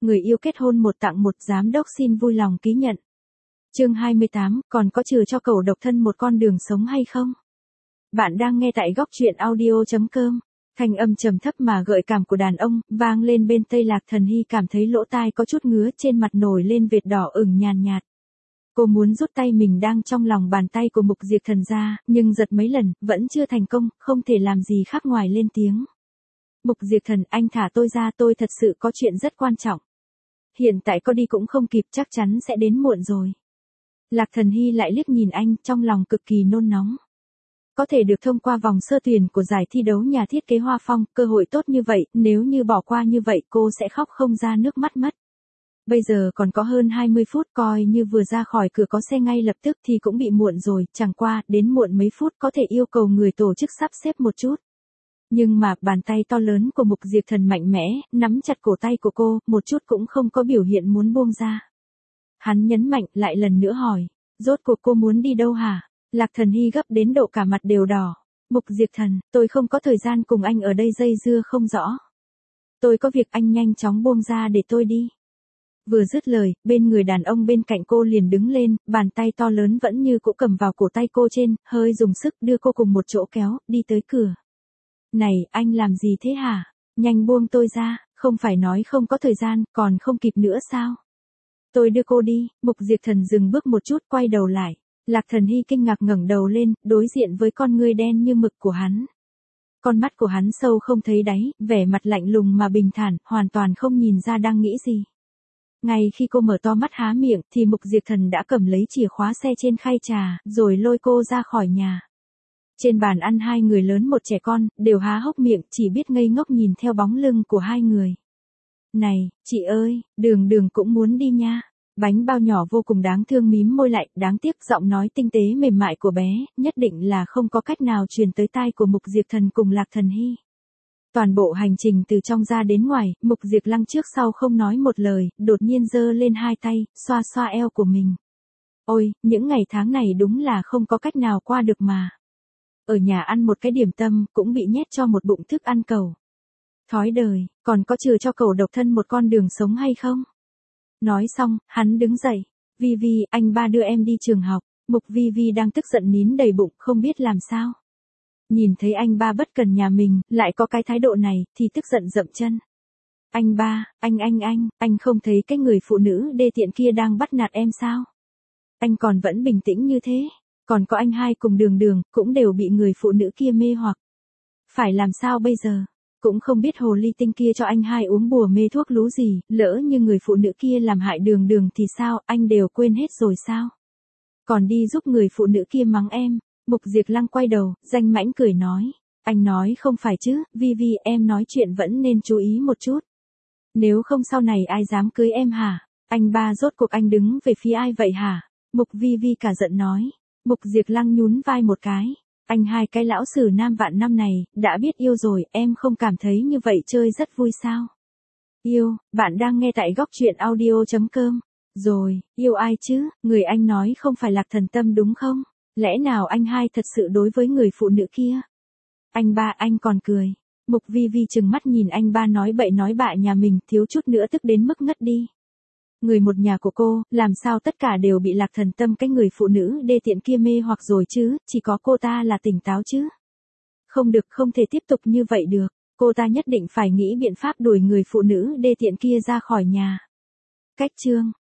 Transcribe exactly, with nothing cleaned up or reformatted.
người yêu kết hôn một tặng một, giám đốc xin vui lòng ký nhận. Chương hai mươi tám, còn có trừ cho cẩu độc thân một con đường sống hay không? Bạn đang nghe tại góc truyện audio chấm com. Thanh âm trầm thấp mà gợi cảm của đàn ông vang lên bên tai Lạc Thần Hy, cảm thấy lỗ tai có chút ngứa, trên mặt nổi lên vệt đỏ ửng nhàn nhạt. Cô muốn rút tay mình đang trong lòng bàn tay của Mục Diệp Thần ra, nhưng giật mấy lần, vẫn chưa thành công, không thể làm gì khác ngoài lên tiếng. Mục Diệp Thần, anh thả tôi ra, tôi thật sự có chuyện rất quan trọng. Hiện tại có đi cũng không kịp, chắc chắn sẽ đến muộn rồi. Lạc Thần Hy lại liếc nhìn anh, trong lòng cực kỳ nôn nóng. Có thể được thông qua vòng sơ tuyển của giải thi đấu nhà thiết kế Hoa Phong, cơ hội tốt như vậy, nếu như bỏ qua như vậy cô sẽ khóc không ra nước mắt mất. Bây giờ còn có hơn hai mươi phút, coi như vừa ra khỏi cửa có xe ngay lập tức thì cũng bị muộn rồi, chẳng qua, đến muộn mấy phút có thể yêu cầu người tổ chức sắp xếp một chút. Nhưng mà, bàn tay to lớn của Mục Diệp Thần mạnh mẽ, nắm chặt cổ tay của cô, một chút cũng không có biểu hiện muốn buông ra. Hắn nhấn mạnh, lại lần nữa hỏi, rốt cuộc cô muốn đi đâu hả? Lạc Thần Hy gấp đến độ cả mặt đều đỏ. Mục Diệp Thần, tôi không có thời gian cùng anh ở đây dây dưa không rõ. Tôi có việc, anh nhanh chóng buông ra để tôi đi. Vừa dứt lời, bên người đàn ông bên cạnh cô liền đứng lên, bàn tay to lớn vẫn như cũ cầm vào cổ tay cô trên, hơi dùng sức đưa cô cùng một chỗ kéo, đi tới cửa. Này, anh làm gì thế hả? Nhanh buông tôi ra, không phải nói không có thời gian, còn không kịp nữa sao? Tôi đưa cô đi. Mục Diệp Thần dừng bước một chút, quay đầu lại. Lạc Thần Hy kinh ngạc ngẩng đầu lên, đối diện với con ngươi đen như mực của hắn. Con mắt của hắn sâu không thấy đáy, vẻ mặt lạnh lùng mà bình thản, hoàn toàn không nhìn ra đang nghĩ gì. Ngay khi cô mở to mắt há miệng, thì Mục Diệp Thần đã cầm lấy chìa khóa xe trên khay trà, rồi lôi cô ra khỏi nhà. Trên bàn ăn hai người lớn một trẻ con, đều há hốc miệng, chỉ biết ngây ngốc nhìn theo bóng lưng của hai người. Này, chị ơi, Đường Đường cũng muốn đi nha. Bánh bao nhỏ vô cùng đáng thương mím môi lại, đáng tiếc giọng nói tinh tế mềm mại của bé, nhất định là không có cách nào truyền tới tai của Mục Diệp Thần cùng Lạc Thần Hy. Toàn bộ hành trình từ trong ra đến ngoài, Mục Diệp Lăng trước sau không nói một lời, đột nhiên giơ lên hai tay, xoa xoa eo của mình. Ôi, những ngày tháng này đúng là không có cách nào qua được mà. Ở nhà ăn một cái điểm tâm, cũng bị nhét cho một bụng thức ăn cẩu. Thói đời, còn có trừ cho cẩu độc thân một con đường sống hay không? Nói xong, hắn đứng dậy. Vi Vi, anh ba đưa em đi trường học. Mục Vi Vi đang tức giận nín đầy bụng, không biết làm sao. Nhìn thấy anh ba bất cần nhà mình, lại có cái thái độ này, thì tức giận dậm chân. Anh ba, anh anh anh, anh không thấy cái người phụ nữ đê tiện kia đang bắt nạt em sao? Anh còn vẫn bình tĩnh như thế. Còn có anh hai cùng Đường Đường, cũng đều bị người phụ nữ kia mê hoặc. Phải làm sao bây giờ? Cũng không biết hồ ly tinh kia cho anh hai uống bùa mê thuốc lú gì, lỡ như người phụ nữ kia làm hại Đường Đường thì sao, anh đều quên hết rồi sao? Còn đi giúp người phụ nữ kia mắng em. Mục Diệp Lăng quay đầu, danh mãnh cười nói. Anh nói không phải chứ, Vi Vi, em nói chuyện vẫn nên chú ý một chút. Nếu không sau này ai dám cưới em hả? Anh ba rốt cuộc anh đứng về phía ai vậy hả? Mục Vi Vi cả giận nói. Mục Diệp Lăng nhún vai một cái. Anh hai cái lão sử nam vạn năm này, đã biết yêu rồi, em không cảm thấy như vậy chơi rất vui sao? Yêu, bạn đang nghe tại góc truyện audio chấm com. Rồi, yêu ai chứ, người anh nói không phải Lạc Thần Tâm đúng không? Lẽ nào anh hai thật sự đối với người phụ nữ kia? Anh ba, anh còn cười. Mục Vi Vi trừng mắt nhìn anh ba nói bậy nói bạ nhà mình, thiếu chút nữa tức đến mức ngất đi. Người một nhà của cô, làm sao tất cả đều bị Lạc Thần Tâm cái người phụ nữ đê tiện kia mê hoặc rồi chứ, chỉ có cô ta là tỉnh táo chứ. Không được, không thể tiếp tục như vậy được, cô ta nhất định phải nghĩ biện pháp đuổi người phụ nữ đê tiện kia ra khỏi nhà. Cách chương